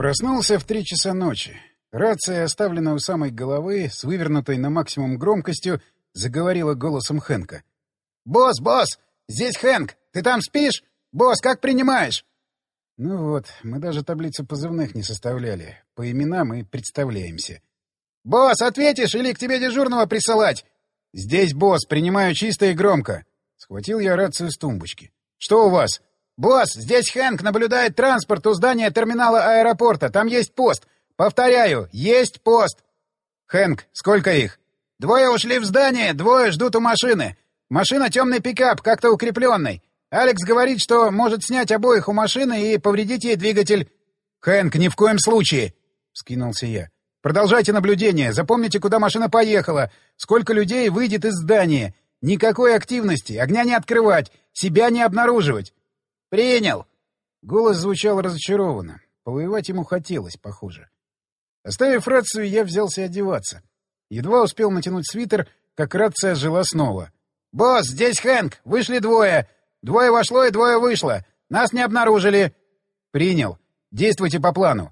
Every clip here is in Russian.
Проснулся в 3 часа ночи. Рация, оставленная у самой головы, с вывернутой на максимум громкостью, заговорила голосом Хэнка. «Босс, босс! Здесь Хэнк! Ты там спишь? Босс, как принимаешь?» Ну вот, мы даже таблицу позывных не составляли. По именам и представляемся. «Босс, ответишь или к тебе дежурного присылать?» «Здесь, босс, принимаю чисто и громко». Схватил я рацию с тумбочки. «Что у вас?» «Босс, здесь Хэнк наблюдает транспорт у здания терминала аэропорта. Там есть пост. Повторяю, есть пост». «Хэнк, сколько их?» «2 ушли в здание, 2 ждут у машины. Машина темный пикап, как-то укрепленный. Алекс говорит, что может снять обоих у машины и повредить ей двигатель». «Хэнк, ни в коем случае!» — вскинулся я. «Продолжайте наблюдение. Запомните, куда машина поехала. Сколько людей выйдет из здания. Никакой активности. Огня не открывать. Себя не обнаруживать». «Принял!» Голос звучал разочарованно. Повоевать ему хотелось, похоже. Оставив рацию, я взялся одеваться. Едва успел натянуть свитер, как рация ожила снова. «Босс, здесь Хэнк! Вышли 2. 2 вошло и 2 вышло. Нас не обнаружили!» «Принял. Действуйте по плану».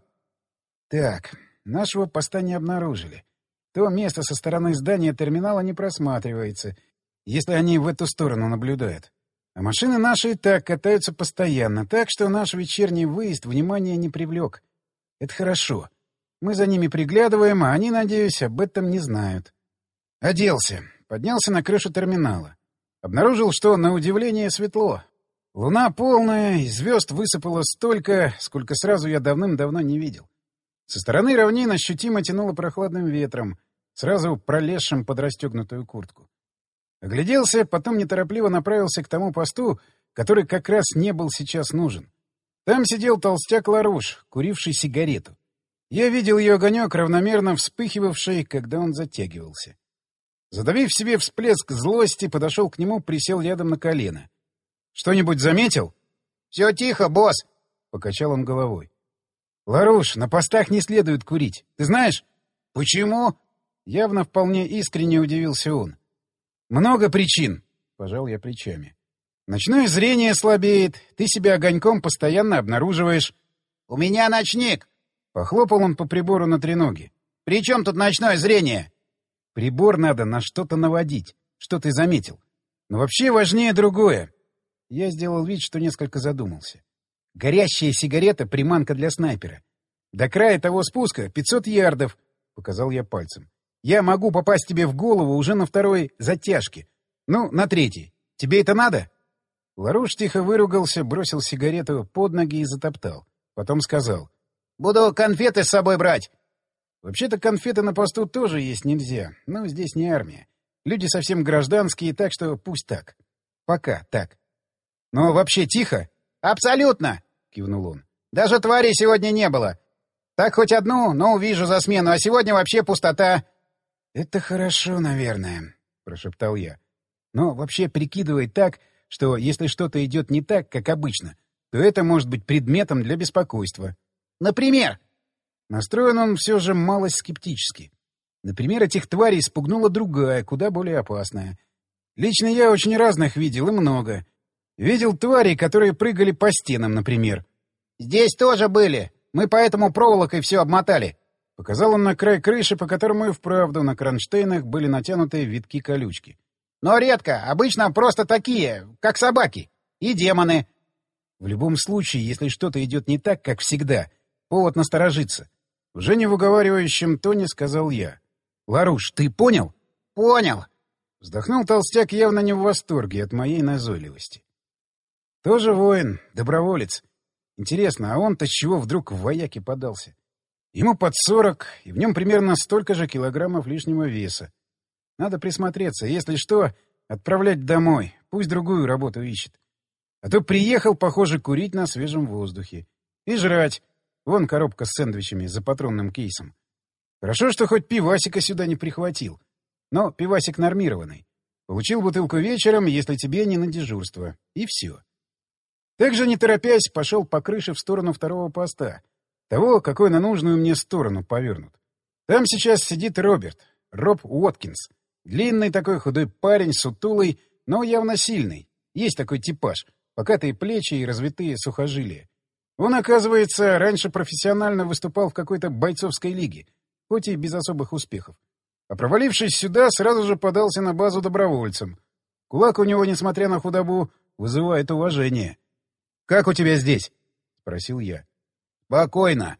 Так, нашего поста не обнаружили. То место со стороны здания терминала не просматривается, если они в эту сторону наблюдают. А машины наши и так катаются постоянно, так что наш вечерний выезд внимания не привлек. Это хорошо. Мы за ними приглядываем, а они, надеюсь, об этом не знают. Оделся. Поднялся на крышу терминала. Обнаружил, что, на удивление, светло. Луна полная, и звезд высыпало столько, сколько сразу я давным-давно не видел. Со стороны равнин ощутимо тянуло прохладным ветром, сразу пролезшим под расстегнутую куртку. Огляделся, потом неторопливо направился к тому посту, который как раз не был сейчас нужен. Там сидел толстяк Ларуш, куривший сигарету. Я видел ее огонек, равномерно вспыхивавший, когда он затягивался. Задавив в себе всплеск злости, подошел к нему, присел рядом на колено. «Что-нибудь заметил?» «Все тихо, босс!» — покачал он головой. «Ларуш, на постах не следует курить. Ты знаешь?» «Почему?» — явно вполне искренне удивился он. «Много причин», — пожал я плечами. «Ночное зрение слабеет, ты себя огоньком постоянно обнаруживаешь». «У меня ночник!» — похлопал он по прибору на треноге. «При чем тут ночное зрение?» «Прибор надо на что-то наводить. Что ты заметил? Но вообще важнее другое». Я сделал вид, что несколько задумался. «Горящая сигарета — приманка для снайпера. До края того спуска 500 ярдов», — показал я пальцем. «Я могу попасть тебе в голову уже на 2-й затяжке. Ну, на 3-й. Тебе это надо?» Ларуш тихо выругался, бросил сигарету под ноги и затоптал. Потом сказал. «Буду конфеты с собой брать». Вообще-то конфеты на посту тоже есть нельзя, но здесь не армия. Люди совсем гражданские, так что пусть так. Пока так. «Но вообще тихо?» «Абсолютно!» — кивнул он. «Даже твари сегодня не было. Так хоть одну, но увижу за смену, а сегодня вообще пустота». «Это хорошо, наверное», — прошептал я. «Но вообще прикидывай так, что если что-то идет не так, как обычно, то это может быть предметом для беспокойства». «Например?» Настроен он все же малость скептически. Например, этих тварей спугнула другая, куда более опасная. Лично я очень разных видел, и много. Видел тварей, которые прыгали по стенам, например. «Здесь тоже были. Мы поэтому проволокой все обмотали». Показал он на край крыши, по которому и вправду на кронштейнах были натянуты витки-колючки. «Но редко. Обычно просто такие, как собаки. И демоны». В любом случае, если что-то идет не так, как всегда, повод насторожиться. Уже не в уговаривающем тоне сказал я. «Ларуш, ты понял?» «Понял». Вздохнул толстяк, явно не в восторге от моей назойливости. Тоже воин, доброволец. Интересно, а он-то с чего вдруг в вояки подался? Ему под 40, и в нем примерно столько же килограммов лишнего веса. Надо присмотреться, если что, отправлять домой, пусть другую работу ищет. А то приехал, похоже, курить на свежем воздухе. И жрать. Вон коробка с сэндвичами за патронным кейсом. Хорошо, что хоть пивасика сюда не прихватил. Но пивасик нормированный. Получил бутылку вечером, если тебе не на дежурство. И все. Также, не торопясь, пошел по крыше в сторону 2-го поста. Того, какой на нужную мне сторону повернут. Там сейчас сидит Роберт. Роб Уоткинс. Длинный такой худой парень, сутулый, но явно сильный. Есть такой типаж. Покатые плечи и развитые сухожилия. Он, оказывается, раньше профессионально выступал в какой-то бойцовской лиге, хоть и без особых успехов. А провалившись сюда, сразу же подался на базу добровольцем. Кулак у него, несмотря на худобу, вызывает уважение. «Как у тебя здесь?» — спросил я. «Спокойно».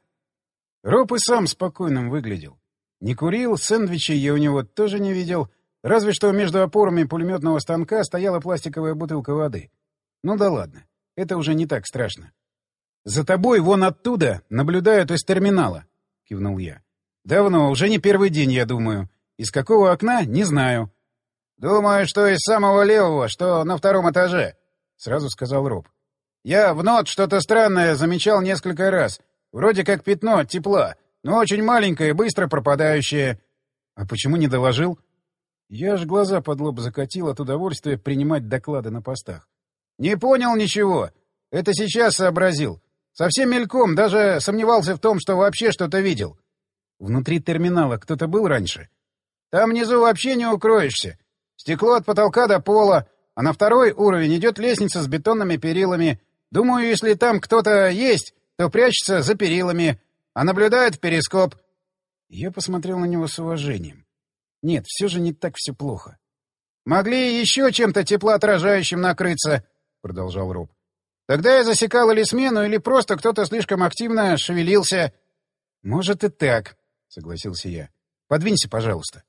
Роб и сам спокойным выглядел. Не курил, сэндвичей я у него тоже не видел, разве что между опорами пулеметного станка стояла пластиковая бутылка воды. Ну да ладно, это уже не так страшно. «За тобой вон оттуда наблюдают из терминала», — кивнул я. «Давно, уже не первый день, я думаю. Из какого окна — не знаю». «Думаю, что из самого левого, что на втором этаже», — сразу сказал Роб. «Я в нот что-то странное замечал несколько раз. Вроде как пятно от тепла, но очень маленькое, быстро пропадающее». «А почему не доложил?» Я аж глаза под лоб закатил от удовольствия принимать доклады на постах. «Не понял ничего. Это сейчас сообразил. Совсем мельком, даже сомневался в том, что вообще что-то видел». «Внутри терминала кто-то был раньше?» «Там внизу вообще не укроешься. Стекло от потолка до пола, а на второй уровень идет лестница с бетонными перилами. Думаю, если там кто-то есть, то прячется за перилами, а наблюдает в перископ». Я посмотрел на него с уважением. Нет, все же не так все плохо. «Могли еще чем-то теплоотражающим накрыться», — продолжал Роб. «Тогда я засекал или смену, или просто кто-то слишком активно шевелился». «Может и так», — согласился я. «Подвинься, пожалуйста».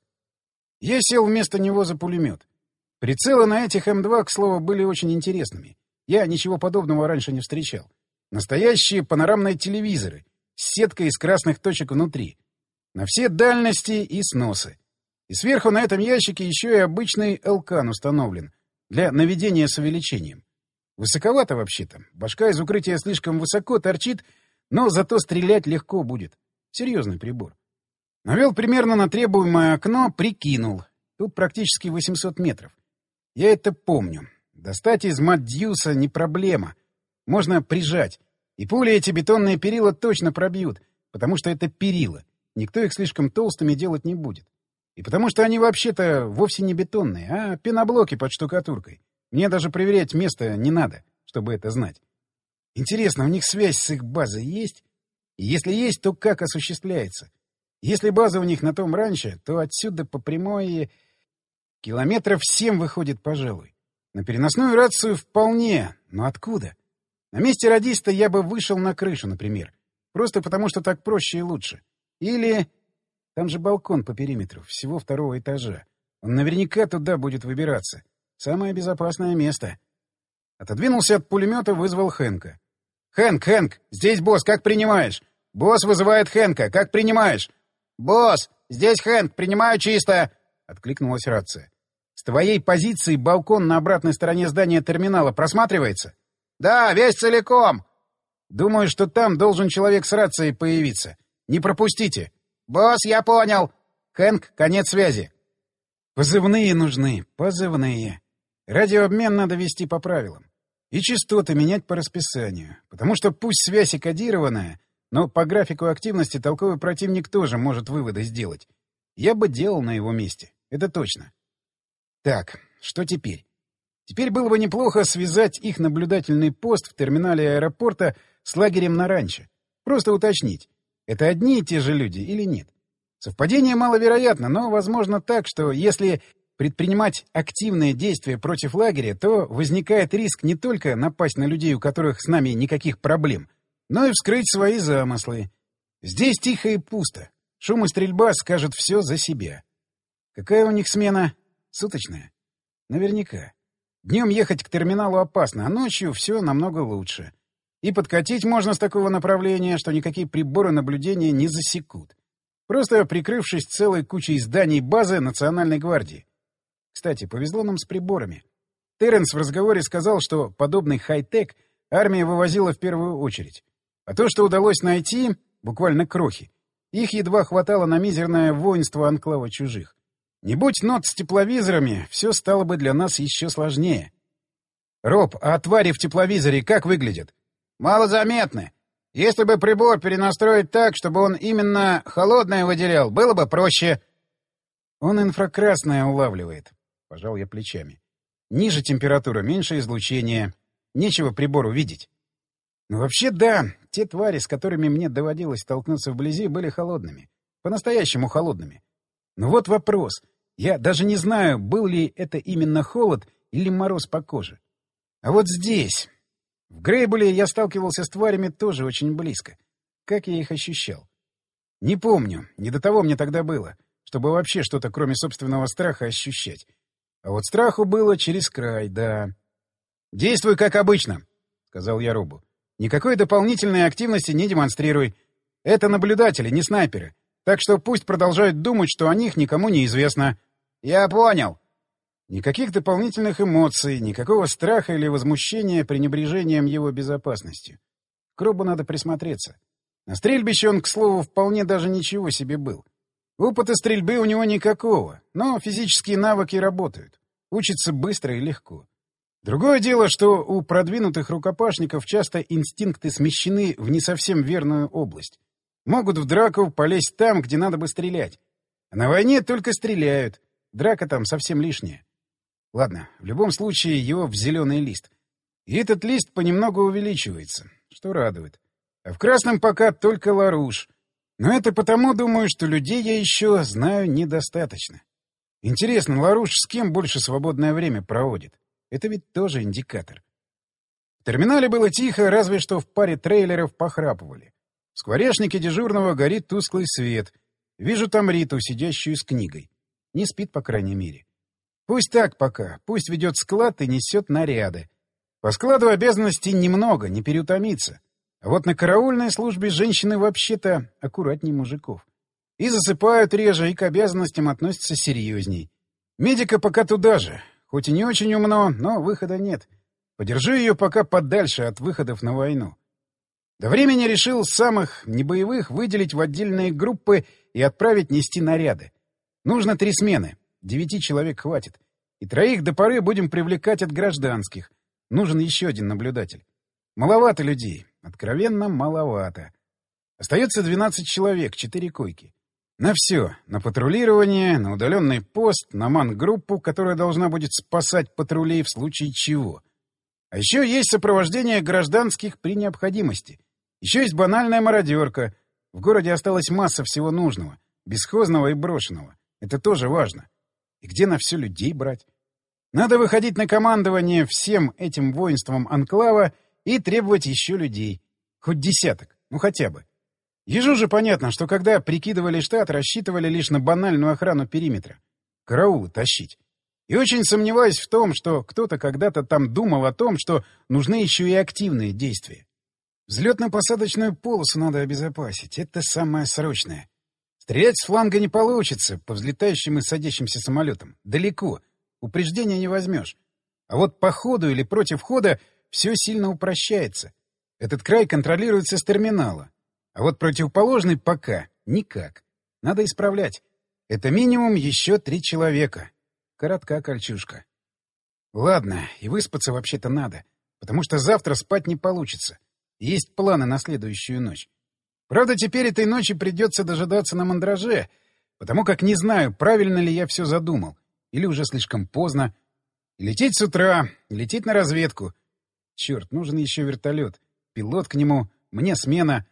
Я сел вместо него за пулемет. Прицелы на этих М2, к слову, были очень интересными. Я ничего подобного раньше не встречал. Настоящие панорамные телевизоры с сеткой из красных точек внутри. На все дальности и сносы. И сверху на этом ящике еще и обычный элкан установлен для наведения с увеличением. Высоковато вообще-то. Башка из укрытия слишком высоко торчит, но зато стрелять легко будет. Серьезный прибор. Навел примерно на требуемое окно, прикинул. Тут практически 800 метров. Я это помню. Достать из Мадьюса не проблема. Можно прижать. И пули эти бетонные перила точно пробьют, потому что это перила. Никто их слишком толстыми делать не будет. И потому что они вообще-то вовсе не бетонные, а пеноблоки под штукатуркой. Мне даже проверять место не надо, чтобы это знать. Интересно, у них связь с их базой есть? И если есть, то как осуществляется? Если база у них на том раньше, то отсюда по прямой километров 7 выходит, пожалуй. На переносную рацию вполне, но откуда? На месте радиста я бы вышел на крышу, например. Просто потому, что так проще и лучше. Или... Там же балкон по периметру, всего второго этажа. Он наверняка туда будет выбираться. Самое безопасное место. Отодвинулся от пулемета, вызвал Хэнка. «Хэнк, здесь босс, как принимаешь? Босс вызывает Хэнка, как принимаешь?» «Босс, здесь Хэнк, принимаю чисто!» — откликнулась рация. «С твоей позиции балкон на обратной стороне здания терминала просматривается?» «Да, весь целиком!» «Думаю, что там должен человек с рацией появиться. Не пропустите!» «Босс, я понял!» «Хэнк, конец связи!» «Позывные нужны, позывные. Радиообмен надо вести по правилам. И частоты менять по расписанию. Потому что пусть связь и кодированная, но по графику активности толковый противник тоже может выводы сделать. Я бы делал на его месте. Это точно. Так, что теперь? Теперь было бы неплохо связать их наблюдательный пост в терминале аэропорта с лагерем на ранчо. Просто уточнить, это одни и те же люди или нет. Совпадение маловероятно, но возможно так, что если предпринимать активные действия против лагеря, то возникает риск не только напасть на людей, у которых с нами никаких проблем, но и вскрыть свои замыслы. Здесь тихо и пусто. Шум и стрельба скажут все за себя. Какая у них смена? Суточная? Наверняка. Днем ехать к терминалу опасно, а ночью все намного лучше. И подкатить можно с такого направления, что никакие приборы наблюдения не засекут. Просто прикрывшись целой кучей зданий базы Национальной гвардии. Кстати, повезло нам с приборами. Терренс в разговоре сказал, что подобный хай-тек армия вывозила в первую очередь. А то, что удалось найти, буквально крохи, их едва хватало на мизерное воинство анклава чужих. Не будь нот с тепловизорами, все стало бы для нас еще сложнее. «Роб, а твари в тепловизоре как выглядят?» «Малозаметны. Если бы прибор перенастроить так, чтобы он именно холодное выделял, было бы проще». «Он инфракрасное улавливает», — пожал я плечами. «Ниже температура, меньше излучения. Нечего прибору видеть». Ну, вообще, да, те твари, с которыми мне доводилось столкнуться вблизи, были холодными. По-настоящему холодными. Но вот вопрос. Я даже не знаю, был ли это именно холод или мороз по коже. А вот здесь... В Грейбуле я сталкивался с тварями тоже очень близко. Как я их ощущал? Не помню, не до того мне тогда было, чтобы вообще что-то кроме собственного страха ощущать. А вот страху было через край, да. «Действуй как обычно», — сказал я Робу. «Никакой дополнительной активности не демонстрируй. Это наблюдатели, не снайперы. Так что пусть продолжают думать, что о них никому не известно». «Я понял». Никаких дополнительных эмоций, никакого страха или возмущения пренебрежением его безопасностью. К Робу надо присмотреться. На стрельбище он, к слову, вполне даже ничего себе был. Опыта стрельбы у него никакого, но физические навыки работают. Учится быстро и легко. Другое дело, что у продвинутых рукопашников часто инстинкты смещены в не совсем верную область. Могут в драку полезть там, где надо бы стрелять. А на войне только стреляют. Драка там совсем лишняя. Ладно, в любом случае его в зеленый лист. И этот лист понемногу увеличивается, что радует. А в красном пока только Ларуш. Но это потому, думаю, что людей я еще знаю недостаточно. Интересно, Ларуш с кем больше свободное время проводит? Это ведь тоже индикатор. В терминале было тихо, разве что в паре трейлеров похрапывали. В скворечнике дежурного горит тусклый свет. Вижу там Риту, сидящую с книгой. Не спит, по крайней мере. Пусть так пока, пусть ведет склад и несет наряды. По складу обязанностей немного, не переутомиться. А вот на караульной службе женщины вообще-то аккуратней мужиков. И засыпают реже, и к обязанностям относятся серьезней. Медика пока туда же. Хоть и не очень умно, но выхода нет. Подержи ее пока подальше от выходов на войну. До времени решил самых небоевых выделить в отдельные группы и отправить нести наряды. Нужно 3 смены. 9 человек хватит. И 3 до поры будем привлекать от гражданских. Нужен еще один наблюдатель. Маловато людей. Откровенно маловато. Остается 12 человек, 4 койки. На все. На патрулирование, на удаленный пост, на мангруппу, которая должна будет спасать патрулей в случае чего. А еще есть сопровождение гражданских при необходимости. Еще есть банальная мародерка. В городе осталась масса всего нужного. Бесхозного и брошенного. Это тоже важно. И где на все людей брать? Надо выходить на командование всем этим воинством анклава и требовать еще людей. Хоть 10, ну хотя бы. Ежу же понятно, что когда прикидывали штат, рассчитывали лишь на банальную охрану периметра. Караулы тащить. И очень сомневаюсь в том, что кто-то когда-то там думал о том, что нужны еще и активные действия. Взлетно-посадочную полосу надо обезопасить. Это самое срочное. Стрелять с фланга не получится по взлетающим и садящимся самолетам. Далеко. Упреждения не возьмешь. А вот по ходу или против хода все сильно упрощается. Этот край контролируется с терминала. А вот противоположный пока никак. Надо исправлять. Это минимум еще 3 человека. Коротка кольчужка. Ладно, и выспаться вообще-то надо. Потому что завтра спать не получится. Есть планы на следующую ночь. Правда, теперь этой ночи придется дожидаться на мандраже, потому как не знаю, правильно ли я все задумал, или уже слишком поздно. Лететь с утра, лететь на разведку. Черт, нужен еще вертолет. Пилот к нему, мне смена.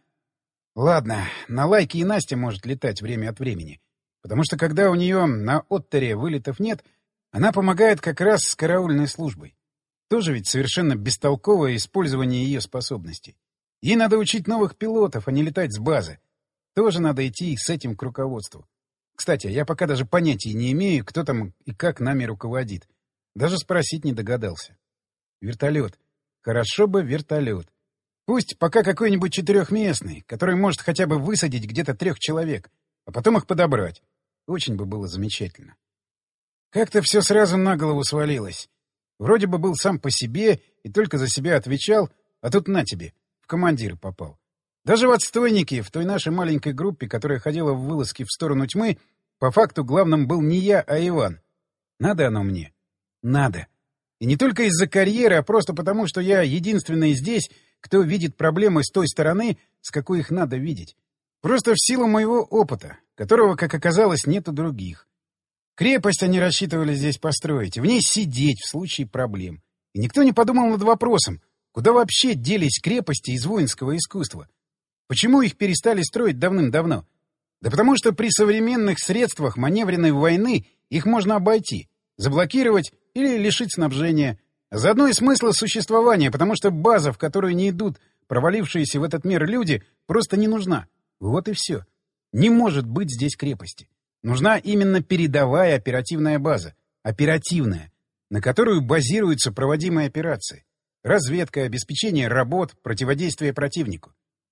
Ладно, на Лайке и Настя может летать время от времени, потому что когда у нее на Оттере вылетов нет, она помогает как раз с караульной службой. Тоже ведь совершенно бестолковое использование ее способностей. Ей надо учить новых пилотов, а не летать с базы. Тоже надо идти с этим к руководству. Кстати, я пока даже понятия не имею, кто там и как нами руководит. Даже спросить не догадался. Вертолет. Хорошо бы вертолет. Пусть пока какой-нибудь 4-местный, который может хотя бы высадить где-то 3 человек, а потом их подобрать. Очень бы было замечательно. Как-то все сразу на голову свалилось. Вроде бы был сам по себе и только за себя отвечал, а тут на тебе. В командиры попал. Даже в отстойники, в той нашей маленькой группе, которая ходила в вылазки в сторону тьмы, по факту главным был не я, а Иван. Надо оно мне? Надо. И не только из-за карьеры, а просто потому, что я единственный здесь, кто видит проблемы с той стороны, с какой их надо видеть. Просто в силу моего опыта, которого, как оказалось, нет у других. Крепость они рассчитывали здесь построить, и в ней сидеть в случае проблем. И никто не подумал над вопросом, Куда вообще делись крепости из воинского искусства? Почему их перестали строить давным-давно? Да потому что при современных средствах маневренной войны их можно обойти, заблокировать или лишить снабжения. А заодно и смысла существования, потому что база, в которую не идут провалившиеся в этот мир люди, просто не нужна. Вот и все. Не может быть здесь крепости. Нужна именно передовая оперативная база. Оперативная, на которую базируются проводимые операции. Разведка, обеспечение работ, противодействие противнику.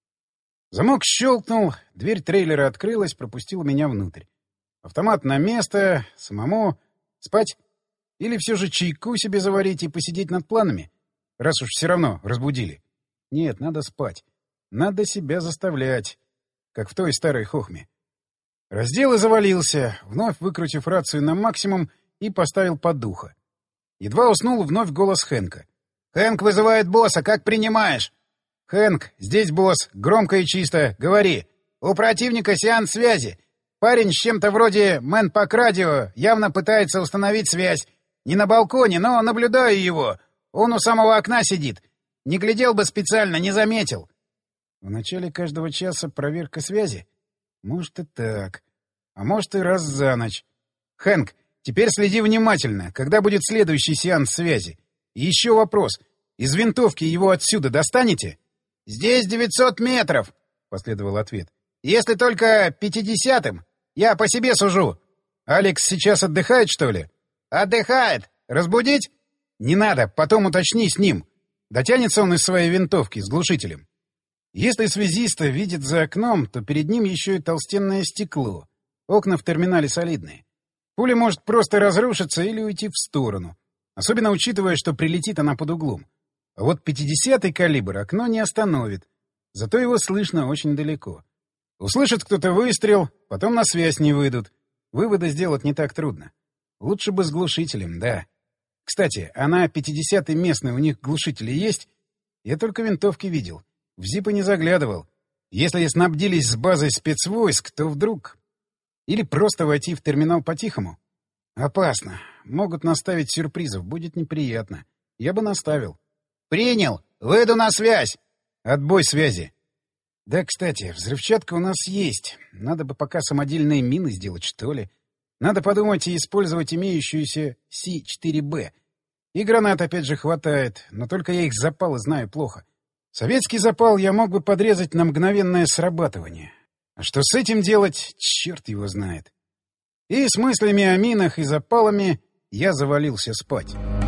Замок щелкнул, дверь трейлера открылась, пропустила меня внутрь. Автомат на место, самому спать? Или все же чайку себе заварить и посидеть над планами? Раз уж все равно разбудили. Нет, надо спать. Надо себя заставлять. Как в той старой хохме. Раздел и завалился, вновь выкрутив рацию на максимум и поставил под ухо. Едва уснул вновь голос Хэнка. «Хэнк вызывает босса, как принимаешь?» «Хэнк, здесь босс, громко и чисто, говори. У противника сеанс связи. Парень с чем-то вроде мэн-пак-радио явно пытается установить связь. Не на балконе, но наблюдаю его. Он у самого окна сидит. Не глядел бы специально, не заметил». В начале каждого часа проверка связи? Может и так. А может и раз за ночь. Хэнк, теперь следи внимательно, когда будет следующий сеанс связи. И еще вопрос. Из винтовки его отсюда достанете? «Здесь 900 метров», — последовал ответ. «Если только 50-м. Я по себе сужу». «Алекс сейчас отдыхает, что ли?» «Отдыхает. Разбудить?» «Не надо, потом уточни с ним. Дотянется он из своей винтовки с глушителем». Если связиста видит за окном, то перед ним еще и толстенное стекло. Окна в терминале солидные. Пуля может просто разрушиться или уйти в сторону. Особенно учитывая, что прилетит она под углом. А вот 50-й калибр окно не остановит. Зато его слышно очень далеко. Услышит кто-то выстрел, потом на связь не выйдут. Выводы сделать не так трудно. Лучше бы с глушителем, да. Кстати, а на 50-й местной у них глушители есть? Я только винтовки видел. В зипы не заглядывал. Если снабдились с базой спецвойск, то вдруг... Или просто войти в терминал по-тихому? Опасно. Могут наставить сюрпризов, будет неприятно. Я бы наставил. «Принял! Выйду на связь!» «Отбой связи!» «Да, кстати, взрывчатка у нас есть. Надо бы пока самодельные мины сделать, что ли. Надо подумать и использовать имеющуюся С-4Б. И гранат опять же хватает, но только я их запалы знаю плохо. Советский запал я мог бы подрезать на мгновенное срабатывание. А что с этим делать, черт его знает. И с мыслями о минах и запалами я завалился спать.